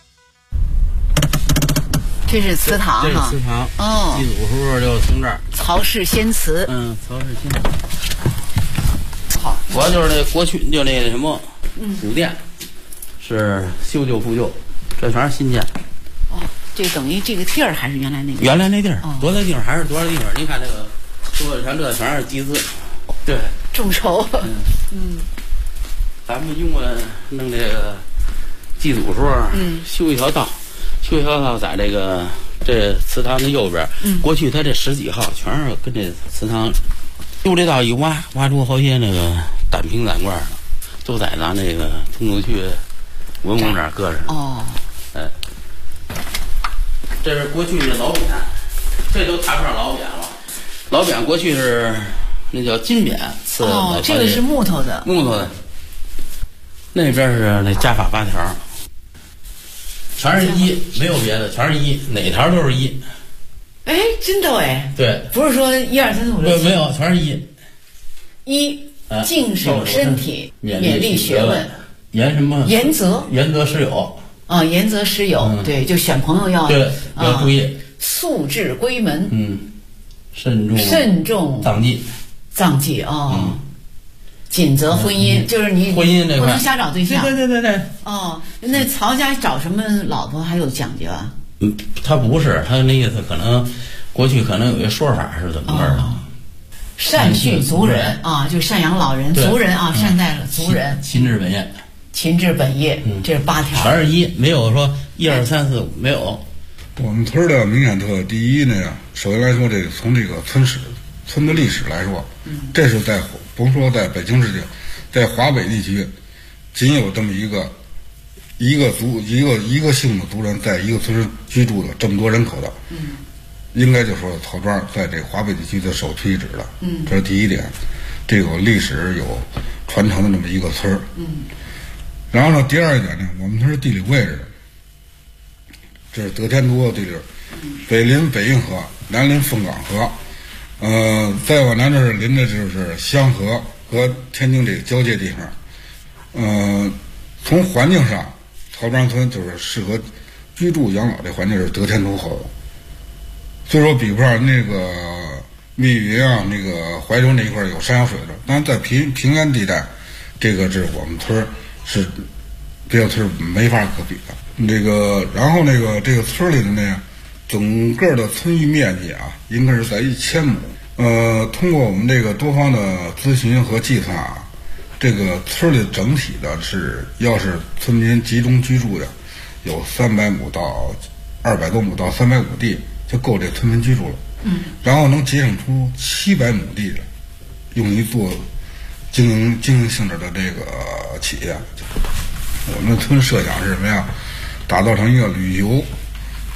这是祠堂哈， 这是祠堂哦。祭祖时候就从这儿。 曹氏先祠。 曹氏先祠。好，主要就是这过去就那什么，古殿是修旧复旧，这全是新建。 这等于这个地儿还是原来那个？ 原来那地儿，多大地方还是多少地方？您看这个，像这全是集资，对， 众筹。 咱们用了弄这个祭祖时候，修一条道，在这祠堂的右边。过去它这10几号全是跟这祠堂，用这道一挖出好些那个胆瓶胆罐的，都在咱这个通州区文物那儿搁着。这是过去的老匾，这都谈不上老匾了。老匾过去是那叫金匾， 这个是木头的。 那边是那家法8条，全是一，没有别的，全是一，哪条都是一。 哎，真的哎。对，不是说1、2、3、4、5、6。 对，没有，全是一。 净守身体，勉励学问。 严什么？ 严则师友。 严则师友，对，就选朋友要注意， 素质归门， 慎重葬祭谨择婚姻，就是你婚姻这不能瞎找对象。 对。 那曹家找什么老婆还有讲究啊？ 他不是，他那意思可能过去可能有一说法是怎么着的？ 善训族人就赡养老人，族人善待了族人， 勤治本业， 这是8条， 全是一，没有说1、2、3、4、5，没有。 我们村的明显特色，第一呢，首先来说，这个从这个村的历史来说，这是在甭说在北京市界，在华北地区，仅有这么一个姓的族人在一个村居住的这么多人口的，应该就说曹庄在这个华北地区的首屈一指的，这是第一点，这个历史有传承的这么一个村儿，然后呢，第二一点呢，我们村是地理位置的，这是得天独厚地理，北临北运河，南临凤岗河，再往南这是临的就是香河和天津这个交界地方，从环境上，曹庄村就是适合居住养老这环境是得天独厚的，所以说比不上那个密云那个怀柔那一块有山有水的，但是在平原地带，这个是我们村是别的村没法可比的。然后这个村里的整个的村域面积应该是在1000亩。通过我们这个多方的咨询和计算这个村里整体的要是村民集中居住的，有300亩到200多亩到300亩地就够这村民居住了。然后能节省出700亩地的，用于做经营性质的这个企业。我们村设想是什么呀？打造成一个旅游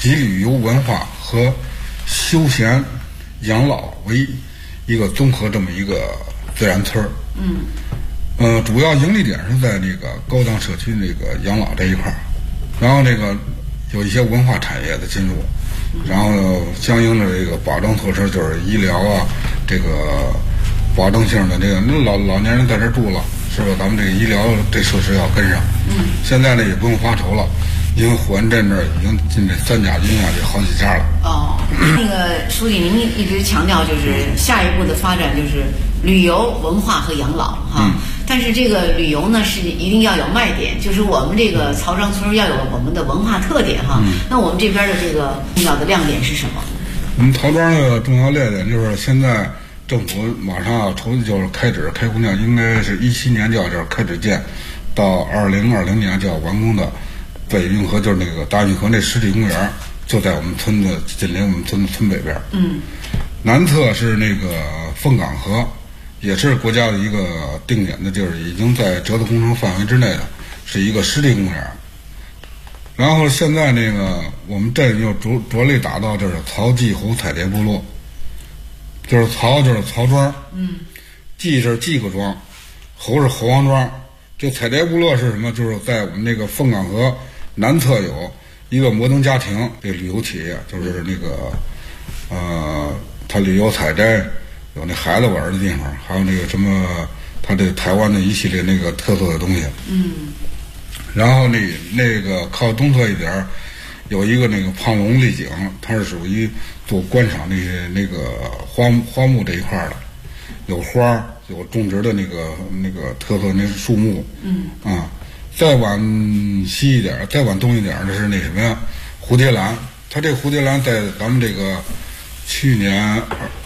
集旅游文化和休闲养老为一个综合这么一个自然村儿。主要盈利点是在那个高档社区那个养老这一块儿，然后这个有一些文化产业的进入，然后相应的这个保障措施就是医疗啊，这个保证性的这个老年人在这住了，是吧？咱们这个医疗这设施要跟上。现在呢也不用发愁了，因为火恩镇这儿已经进这3甲医院这好几家了。 那个书记，您一直强调就是下一步的发展就是旅游、文化和养老哈。但是这个旅游呢是一定要有卖点，就是我们这个曹庄村要有我们的文化特点哈。那我们这边的这个重要的亮点是什么？ 我们曹庄的重要亮点就是现在政府马上要就是开工建，应该是17年就要这开始建，到2020年就要完工的北运河，就是那个大运河那湿地公园，就在我们村子紧邻我们村北边。南侧是那个凤岗河，也是国家的一个定点的地儿，已经在折子工程范围之内的，是一个湿地公园。然后现在那个我们镇又着力打造就是曹季侯彩蝶部落，就是曹就是曹庄，季是季各庄，侯是侯王庄。这彩蝶部落是什么？就是在我们那个凤岗河南侧有一个摩登家庭这旅游企业，就是那个它旅游采摘，有那孩子玩的地方，还有那个什么它这台湾的一系列那个特色的东西。然后那个靠东侧一点有一个那个胖龙丽景，它是属于做观赏那个花木这一块的，有花有种植的那个特色那树木。再往西一点，再往东一点的是那什么呀？蝴蝶兰。它这蝴蝶兰在咱们这个去年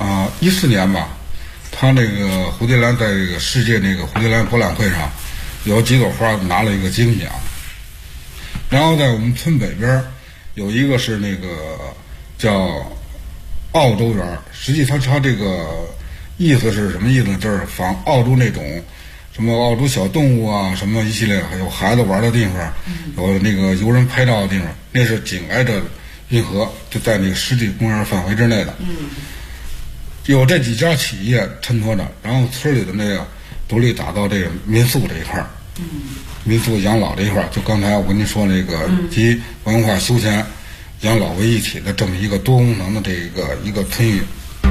14年吧，它那个蝴蝶兰在这个世界那个蝴蝶兰博览会上有几朵花拿了一个金奖。然后在我们村北边有一个是那个叫澳洲园，实际它这个意思是什么意思呢？就是仿澳洲那种什么澳洲小动物啊，什么一系列，还有孩子玩的地方，有那个游人拍照的地方，那是紧挨着运河，就在那个湿地公园范围之内的。有这几家企业衬托着，然后村里的那个独立打造这个民宿这一块儿，民宿养老这一块儿，就刚才我跟您说那个集文化休闲养老为一体的这么一个多功能的这一个村域。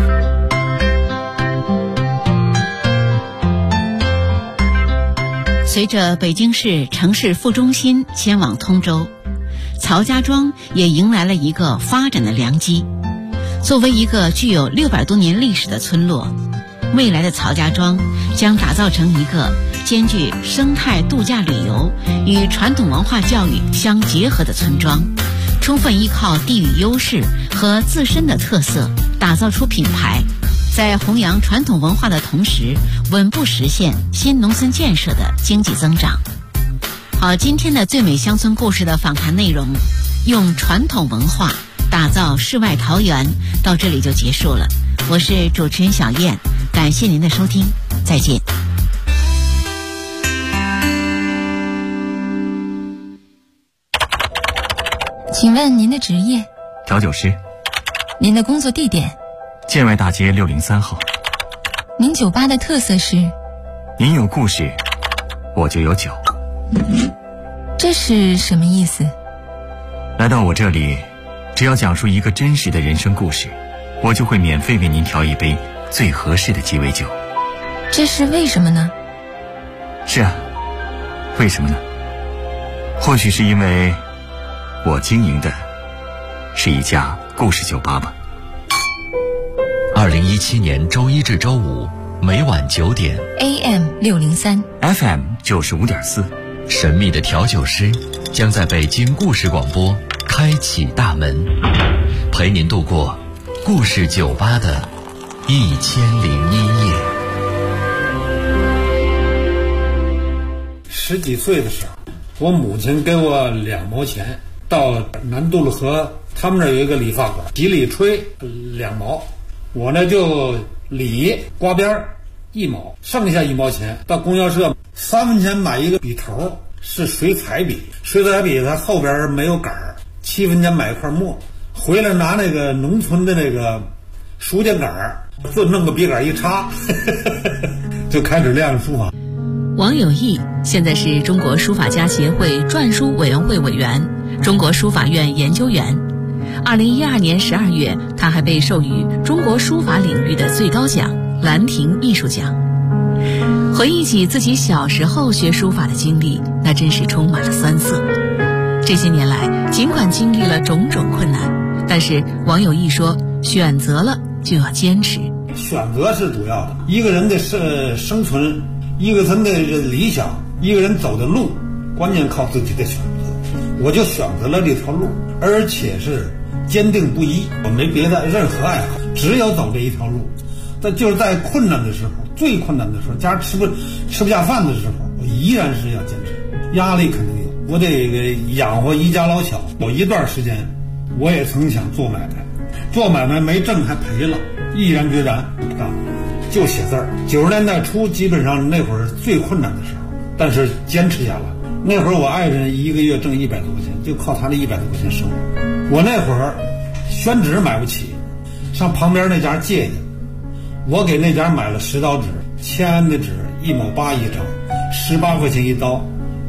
随着北京市城市副中心迁往通州，曹家庄也迎来了一个发展的良机。作为一个具有600多年历史的村落，未来的曹家庄将打造成一个兼具生态度假旅游与传统文化教育相结合的村庄，充分依靠地域优势和自身的特色，打造出品牌，在弘扬传统文化的同时，稳步实现新农村建设的经济增长。好，今天的最美乡村故事的访谈内容，用传统文化打造世外桃源，到这里就结束了。我是主持人小燕，感谢您的收听，再见。 请问您的职业？ 调酒师。 您的工作地点？ 建外大街603号。 您酒吧的特色是？ 您有故事，我就有酒。 这是什么意思？ 来到我这里，只要讲述一个真实的人生故事，我就会免费为您调一杯最合适的鸡尾酒。 这是为什么呢？ 是啊，为什么呢？或许是因为我经营的是一家故事酒吧吧。 2017年周一至周五每晚9点 AM 603 FM 95.4， 神秘的调酒师将在北京故事广播开启大门，陪您度过故事酒吧的1001夜。 10几岁的时候，我母亲给我2毛钱，到南渡了河，他们那儿有一个理发馆，几里吹2毛，我呢就理刮边1毛，剩下1毛钱到供销社3分钱买一个笔头，是水彩笔，水彩笔它后边没有杆儿，7分钱买一块墨， 回来拿那个农村的那个书架杆儿，就弄个笔杆一插，就开始练书法。 王有义现在是中国书法家协会篆书委员会委员、中国书法院研究员。2012年12月，他还被授予中国书法领域的最高奖兰亭艺术奖。回忆起自己小时候学书法的经历，那真是充满了酸涩。这些年来，尽管经历了种种困难，但是王有义说，选择了就要坚持。 选择是主要的，一个人的生存，一个人的理想，一个人走的路，关键靠自己的选择。我就选择了这条路，而且是坚定不移，我没别的任何爱好，只有走这一条路。但就是在困难的时候，最困难的时候，家吃不下饭的时候，我依然是要坚持。压力肯定有，我得养活一家老小。有一段时间，我也曾想做买卖，做买卖没挣还赔了，毅然决然不干，就写字儿。90年代初，基本上那会儿最困难的时候，但是坚持下来。那会儿我爱人一个月挣100多块钱，就靠他那100多块钱生活。我那会儿宣纸买不起，上旁边那家借去，我给那家买了10刀纸，签的纸1毛8一张，18块钱一刀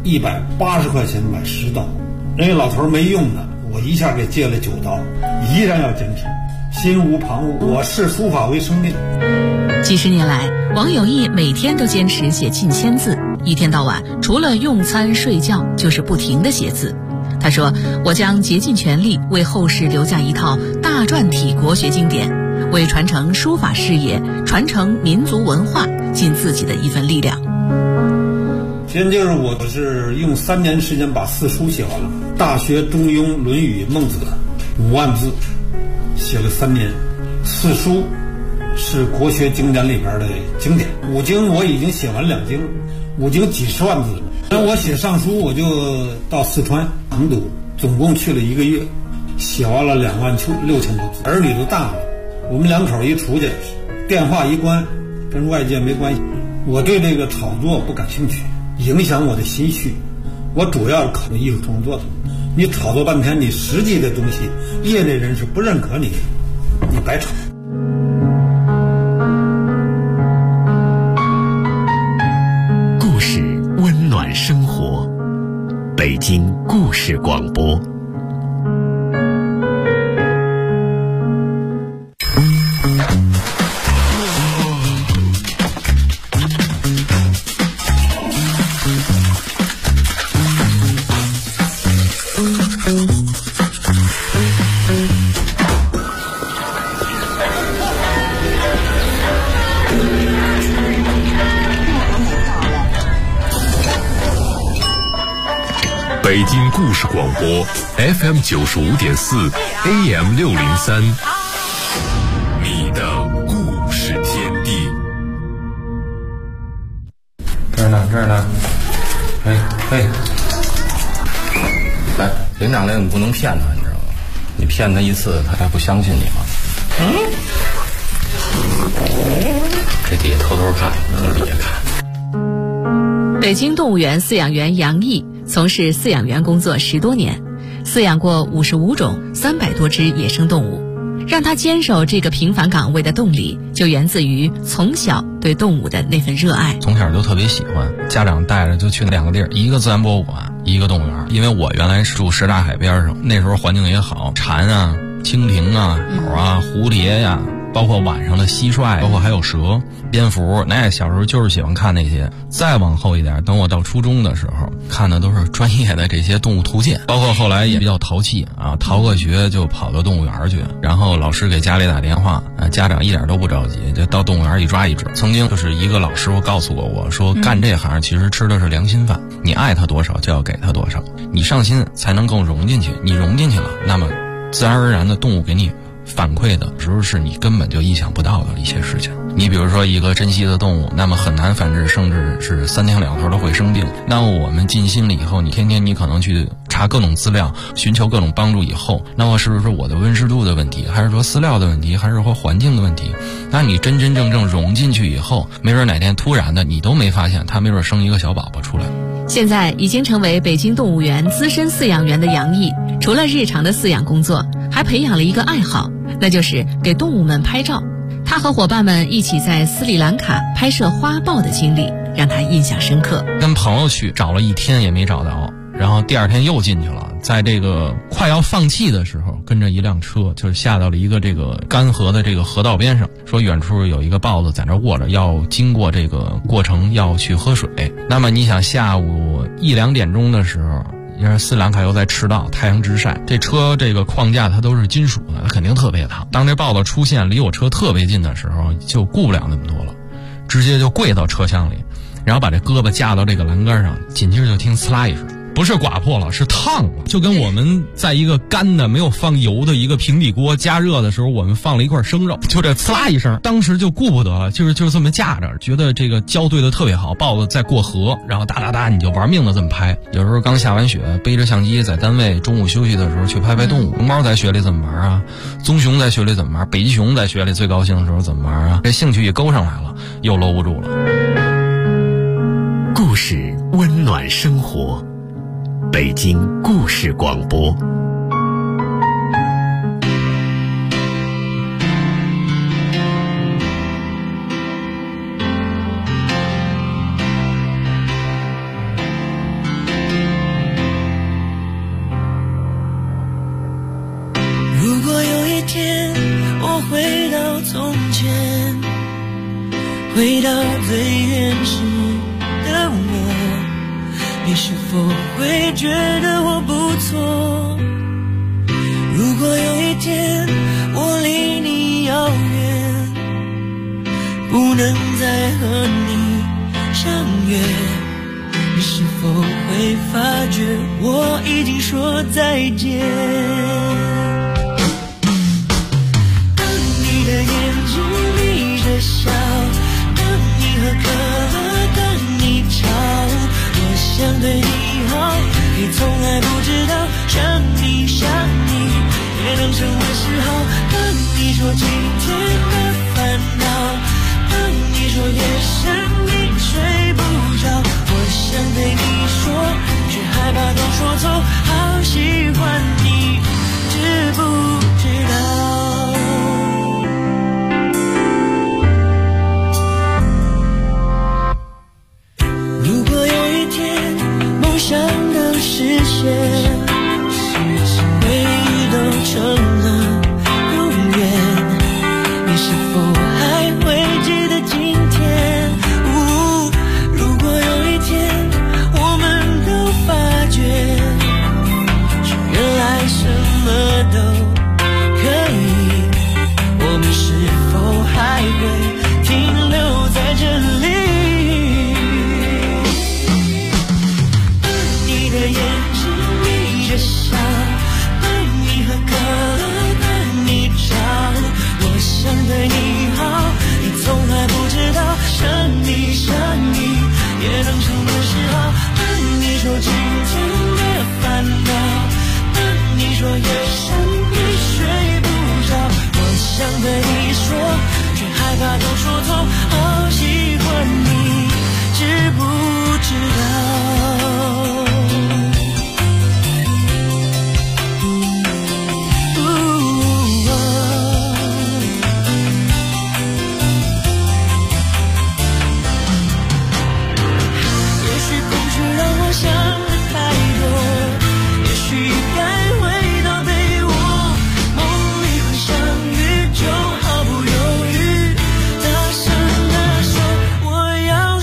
，180块钱买10刀。人家老头没用的，我一下给借了9刀，依然要坚持，心无旁骛。我视书法为生命。 几十年来，王有义每天都坚持写近1000字，一天到晚除了用餐睡觉就是不停地写字。他说，我将竭尽全力为后世留下一套大篆体国学经典，为传承书法事业、传承民族文化尽自己的一份力量。 先就是我是用3年时间把4书写完了，《大学》《中庸》《论语》《孟子》5万字，写了3年。4书是国学经典里边的经典，5经我已经写完2经，5经几十万字。那我写上书，我就到四川成都，总共去了1个月，写完了26000多字。儿女都大了，我们2口一出去，电话一关，跟外界没关系。我对这个炒作不感兴趣，影响我的心绪。我主要考虑艺术创作的。你炒作半天，你实际的东西，业内人士不认可你，你白炒。 故事温暖生活，北京故事广播。 北京故事广播 FM 95.4 AM 603，你的故事天地。 这儿呢，嘿，来，领长来，你不能骗他，你知道吗？你骗他一次，他还不相信你吗？这底下偷偷看，你别看。 北京动物园饲养员杨毅从事饲养员工作10多年，饲养过55种300多只野生动物。让他坚守这个平凡岗位的动力，就源自于从小对动物的那份热爱。 从小就特别喜欢，家长带着就去2个地儿，一个自然博物馆，一个动物园。因为我原来是住什刹海边上，那时候环境也好，蝉啊、蜻蜓啊、鸟啊、蝴蝶呀，包括晚上的蟋蟀，包括还有蛇、蝙蝠，那小时候就是喜欢看那些。再往后一点，等我到初中的时候，看的都是专业的这些动物图鉴，包括后来也比较淘气啊，逃个学就跑到动物园去，然后老师给家里打电话，家长一点都不着急，就到动物园一抓一只。曾经就是一个老师傅告诉过我说，干这行其实吃的是良心饭，你爱他多少就要给他多少，你上心才能够融进去，你融进去了，那么自然而然的动物给你反馈的时候是你根本就意想不到的一些事情。你比如说一个珍稀的动物，那么很难繁殖，甚至是3天2头都会生病。那么我们尽心了以后，你天天你可能去查查各种资料，寻求各种帮助以后，那么是不是我的温湿度的问题，还是说饲料的问题，还是说环境的问题？那你真真正正融进去以后，没准哪天突然的你都没发现，他没准生一个小宝宝出来。 现在已经成为北京动物园资深饲养员的杨毅，除了日常的饲养工作，还培养了一个爱好，那就是给动物们拍照。他和伙伴们一起在斯里兰卡拍摄花豹的经历让他印象深刻。 跟朋友去找了1天也没找到，然后第2天又进去了，在这个快要放弃的时候，跟着一辆车就下到了一个这个干涸的这个河道边上，说远处有一个豹子在那卧着，要经过这个过程要去喝水。那么你想下午1、2点钟的时候，因为斯里兰卡又在赤道，太阳直晒，这车这个框架它都是金属的，它肯定特别烫。当这豹子出现离我车特别近的时候，就顾不了那么多了，直接就跪到车厢里，然后把这胳膊架到这个栏杆上，紧接着就听呲啦一声，不是刮破了，是烫了，就跟我们在一个干的没有放油的一个平底锅加热的时候，我们放了一块生肉，就这呲啦一声，当时就顾不得了，就是这么架着，觉得这个胶对的特别好，豹子在过河，然后哒哒哒你就玩命的这么拍。有时候刚下完雪，背着相机在单位中午休息的时候去拍动物。熊猫在雪里怎么玩啊？棕熊在雪里怎么玩？北极熊在雪里最高兴的时候怎么玩啊？这兴趣一勾上来了，又搂不住了。 故事温暖生活，北京故事广播。 如果有一天我回到从前，回到最原始的我，你是否会觉得我不错？如果有一天我离你遥远，不能再和你相约，你是否会发觉我已经说再见？当你的眼睛眯着笑，当你喝可乐，当你吵，想对你好，你从来不知道，想你也能成为嗜好。当你说今天